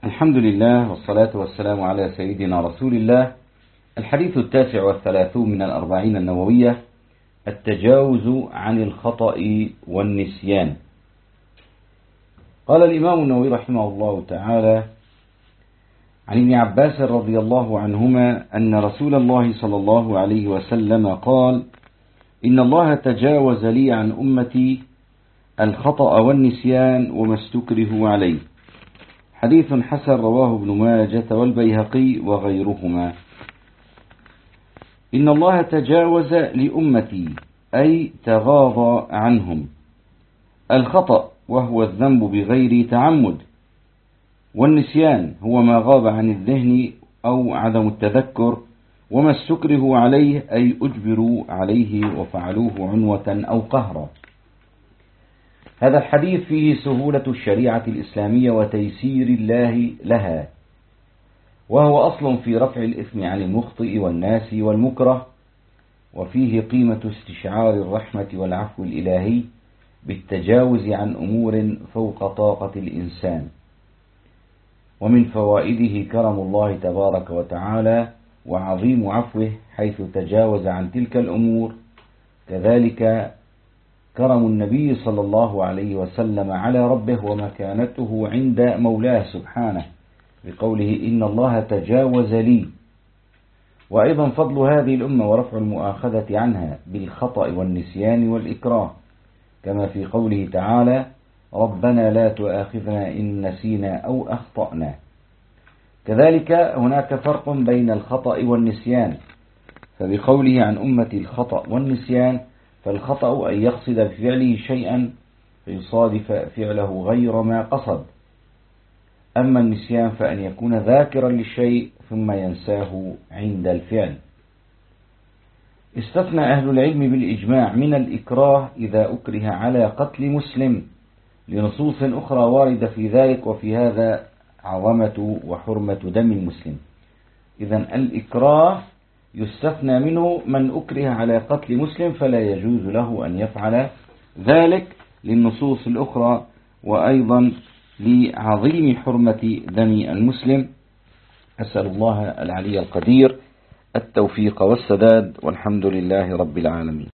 الحمد لله والصلاة والسلام على سيدنا رسول الله. الحديث 39 من الأربعين النووية: التجاوز عن الخطأ والنسيان. قال الإمام النووي رحمه الله تعالى عن ابن عباس رضي الله عنهما أن رسول الله صلى الله عليه وسلم قال: إن الله تجاوز لي عن أمتي الخطأ والنسيان وما استكرهوا عليه. حديث حسن رواه ابن ماجة والبيهقي وغيرهما. إن الله تجاوز لأمتي أي تغاضى عنهم. الخطأ وهو الذنب بغير تعمد، والنسيان هو ما غاب عن الذهن أو عدم التذكر، وما استكرهوا عليه أي أجبروا عليه وفعلوه عنوة أو قهرا. هذا الحديث فيه سهولة الشريعة الإسلامية وتيسير الله لها، وهو أصل في رفع الإثم عن المخطئ والناس والمكره، وفيه قيمة استشعار الرحمة والعفو الإلهي بالتجاوز عن أمور فوق طاقة الإنسان. ومن فوائده كرم الله تبارك وتعالى وعظيم عفوه حيث تجاوز عن تلك الأمور، كذلك كرم النبي صلى الله عليه وسلم على ربه ومكانته عند مولاه سبحانه بقوله: إن الله تجاوز لي. وأيضا فضل هذه الأمة ورفع المؤاخذة عنها بالخطأ والنسيان والإكراه، كما في قوله تعالى: ربنا لا تؤاخذنا إن نسينا أو أخطأنا. كذلك هناك فرق بين الخطأ والنسيان، فبقوله عن أمتي الخطأ والنسيان، فالخطأ أن يقصد بفعله شيئا فيصادف فعله غير ما قصد، أما النسيان فأن يكون ذاكرا للشيء ثم ينساه عند الفعل. استثنى أهل العلم بالإجماع من الإكراه إذا أكره على قتل مسلم لنصوص أخرى واردة في ذلك، وفي هذا عظمة وحرمة دم المسلم. إذن الإكراه يستثنى منه من أكره على قتل مسلم، فلا يجوز له أن يفعل ذلك للنصوص الأخرى، وأيضا لعظيم حرمة دم المسلم. أسأل الله العلي القدير التوفيق والسداد، والحمد لله رب العالمين.